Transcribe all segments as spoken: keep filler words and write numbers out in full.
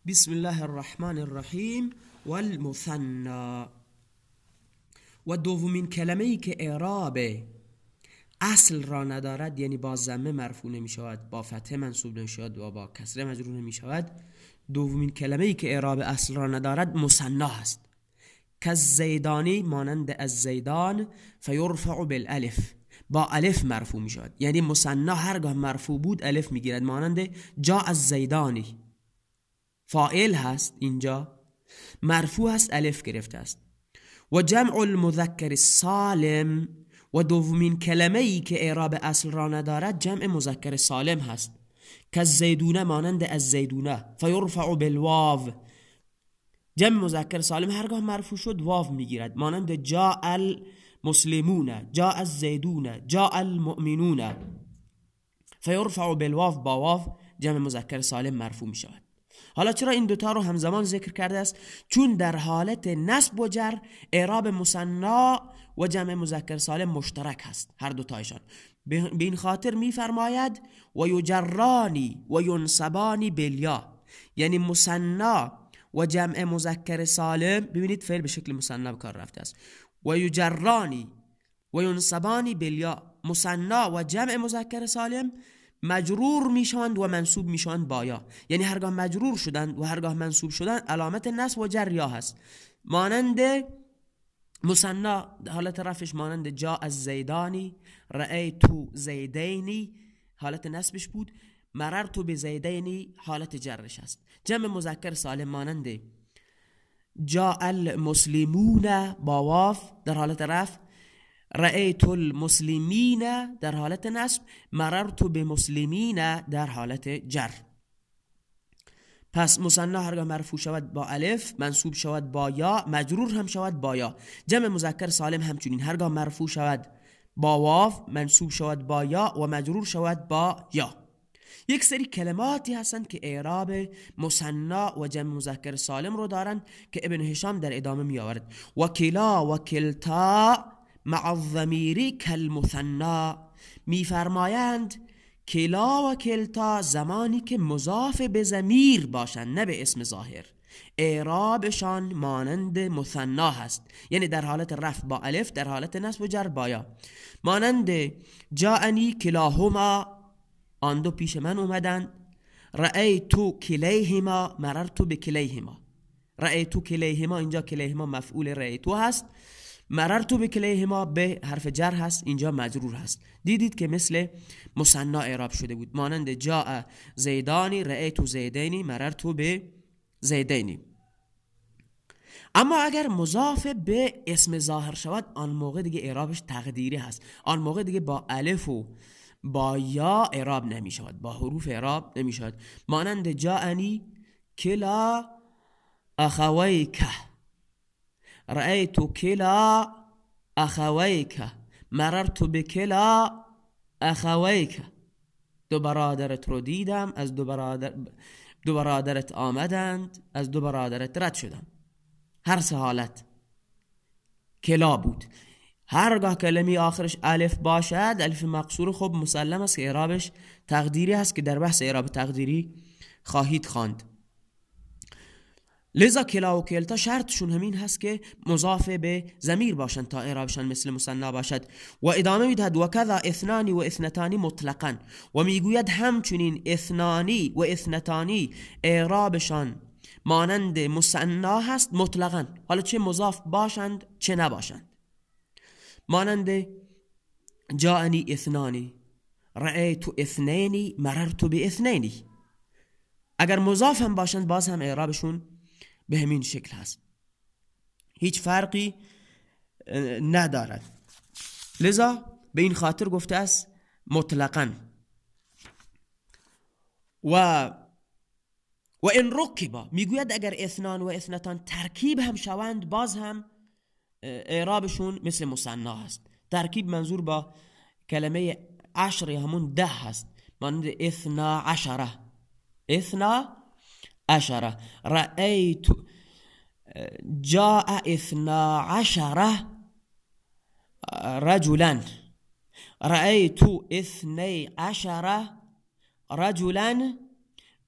بسم الله الرحمن الرحیم والمثنى. و دومین کلمه ای که اعراب اصل را ندارد، یعنی با ضمه مرفوع نمی شود، با فتحه منصوب نمی شود و با کسره مجرور نمی شود، دومین کلمه ای که اعراب اصل را ندارد مثنی است. کالزیدانی، مانند از زیدان، فیرفع بالالف، با الف مرفوع می شود. یعنی مثنی هرگاه مرفوع بود الف می گیرد، مانند جا از زیدانی، فاعل هست اینجا، مرفوع هست، الف گرفته است. و جمع المذکر السالم، و دومین کلمه ای که اعراب اصل را ندارد جمع مذکر سالم هست. کالزیدونه، مانند از زیدونه، فیرفع بالواو، جمع مذکر سالم هرگاه مرفوع شد واو میگیرد، مانند جاء المسلمون، جاء الزیدون، جاء المؤمنون، فیرفع بالواو، با واو جمع مذکر سالم مرفوع می شود. حالا چرا این دوتا رو همزمان ذکر کرده است؟ چون در حالت نصب و جر اعراب مثنی و جمع مذکر سالم مشترک هست، هر دوتایشان. به این خاطر میفرماید و یجرانی و ینصبانی بالیا، یعنی مثنی و جمع مذکر سالم، ببینید فعل به شکل مثنی به کار رفته است، و یجرانی و ینصبانی بالیا، مثنی و جمع مذکر سالم مجرور میشوند و منصوب میشوند با یا، یعنی هرگاه مجرور شدند و هرگاه منصوب شدند علامت نصب و جر یا هست. مانند مثنی حالت رفعش مانند جا از زیدانی، رأیت زیدینی حالت نصبش بود، مررت بزیدینی حالت جرش است. جمع مذکر سالم مانند جاء المسلمون با واو در حالت رفع، رأیت المسلمین در حالت نصب، مررت بمسلمین در حالت جر. پس مثنی هرگاه مرفوع شود با الف، منصوب شود با یا، مجرور هم شود با یا. جمع مذکر سالم همچنین هرگاه مرفوع شود با واو، منصوب شود با یا و مجرور شود با یا. یک سری کلماتی هستند که اعراب مثنی و جمع مذکر سالم رو دارن که ابن هشام در ادامه می آورد. و کلا و کلتا مع الضمیری کالمثنی، میفرمایند کلا و کلتا زمانی که مضاف به ضمیر باشند نه به اسم ظاهر، اعرابشان مانند مثنی هست، یعنی در حالت رفع با الف، در حالت نصب و جر با یا. مانند جاءنی کلاهما، آن دو پیش من اومدند، رأیت کلیهما، مررت بکلیهما. رأیت کلیهما، اینجا کلیهما مفعول رأیت هست، مررت بکلیهما به حرف جر هست، اینجا مجرور هست. دیدید که مثل مثنی اعراب شده بود، مانند جاء زیدانی، رأیت زیدینی، مررت به زیدینی. اما اگر مضاف به اسم ظاهر شود آن موقع دیگه اعرابش تقدیری هست، آن موقع دیگه با الف و با یا اعراب نمی شود، با حروف اعراب نمی شود. مانند جاءنی کلا اخویک، رأیت کلا اخویک، مررت بکلا اخویک، دو برادرت رو دیدم، از دو برادر دو برادرت آمدند، از دو برادرت رد شدم. هر سه حالت کلا بود. هرگاه کلمه آخرش الف باشد، الف مقصور، خب مسلم است که اعرابش تقدیری هست که در بحث اعراب تقدیری خواهید خواند. لذا کلا و کلتا شرطشون همین هست که مضاف به ضمیر باشند تا اعرابشان مثل مثنی باشد. و ادامه میدهد و کذا اثنانی و اثنتانی مطلقا، و میگوید همچنین اثنانی و اثنتانی اعرابشان مانند مثنی هست مطلقا، حالا چه مضاف باشند چه نباشند. مانند جاءنی اثنانی، رأیت اثنینی، مررت باثنینی. اگر مضاف هم باشند باز هم اعرابشون به همین شکل هست، هیچ فرقی ندارد. لذا به این خاطر گفته است مطلقاً. و و این رکبا، میگوید اگر اثنان و اثنتان ترکیب هم شوند باز هم اعرابشون مثل مثنی هست. ترکیب منظور با کلمه عشر همون ده هست، مانند اثنا عشره، اثنا عشره، رأیت جاء اثنا عشره رجلا، رأیت اثنی عشره رجلا،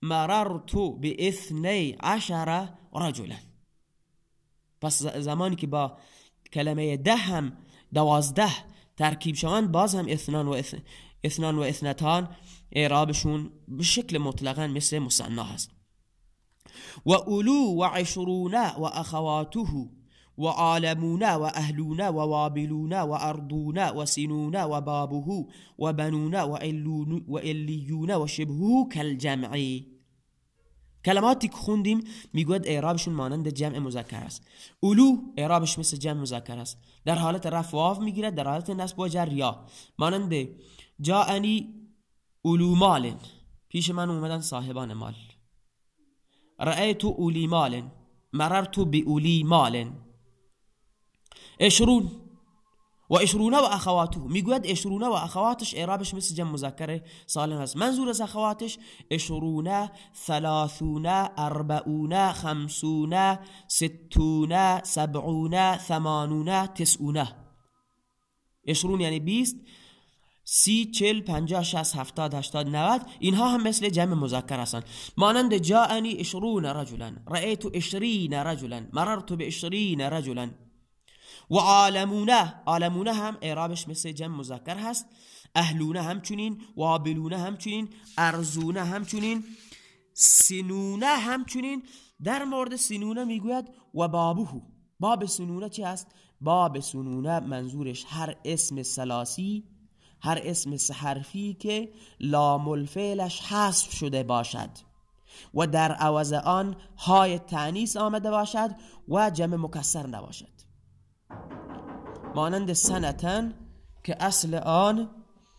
مررت باثنی عشر رجلا. پس زمانی که با کلمه ده هم دوازده ترکیب شوند باز هم اثنان و اثن اثنان و اثنتان اعرابشون به شکل مطلقا مثل مثنا هست. و اولو و عشرون و اخواته و عالمون و اهلون و وابلون و ارضون و سنون و بابه و بنون و الیون و شبهه کالجمعی. کلماتی که خوندیم میگوید اعرابشون مانند جمع مذکر است. اولو اعرابش مثل جمع مذکر است، در حالت رفع واو میگیرد، در حالت نصب و جر یا. مانند جاءنی اولو مال، پیش من اومدن صاحبان مال. رأیت اولی مال، مررت باولی مال. عشرون و عشرون و اخواته، میگوید عشرون و اخواتش اعرابش مثل جمع مذکر سالم است. منظور از اخواتش عشرون، ثلاثون، اربعون، خمسون، ستون، سبعون، ثمانون، تسعون. عشرون یعنی بیست، سی، چل، پنجاه، شصت، هفتاد، هشتاد، نود. اینها هم مثل جمع مذکر هستند. مانند جاءنی عشرون رجلا، رأیت عشرین رجلا، مررت بعشرین رجلا. و عالمونه، عالمونه هم اعرابش مثل جمع مذکر هست. اهلونه همچنین، وابلونه همچنین، ارزونه همچنین، سنونه همچنین. در مورد سنونه میگوید و بابه. باب سنونه چی هست؟ باب سنونه منظورش هر اسم ثلاثی، هر اسم سه حرفی که لام الفعلش حذف شده باشد و در عوض آن های تأنیث آمده باشد و جمع مکسر نباشد. مانند سنتن که اصل آن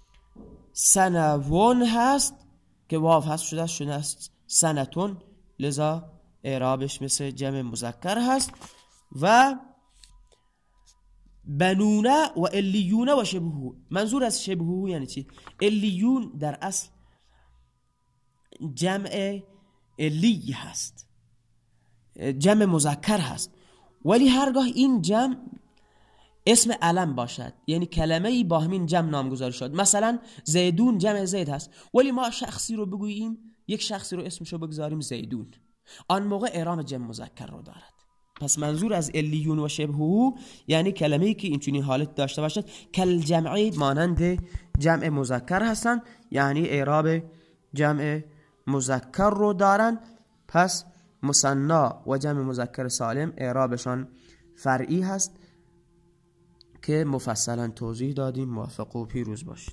سنوون هست که واو هست شده شده است سنتون، لذا اعرابش مثل جمع مذکر هست. و بنونه و الیون و شبهه. منظور از شبهه یعنی چی؟ الیون در اصل جمع الی هست، جمع مذکر هست، ولی هرگاه این جمع اسم علم باشد، یعنی کلمه‌ای با همین جمع نامگذاری شد. مثلا زیدون جمع زید هست، ولی ما شخصی رو بگوییم، یک شخصی رو اسمشو بگذاریم زیدون، آن موقع اعراب جمع مذکر رو دارد. پس منظور از الیون و شبهه یعنی کلمه‌ای که اینچنین حالت داشته باشد کل جمعی مانند جمع مذکر هستند، یعنی اعراب جمع مذکر رو دارن. پس مثنا و جمع مذکر سالم اعرابشان فرعی هست که مفصلا توضیح دادیم. موفق و پیروز باشید.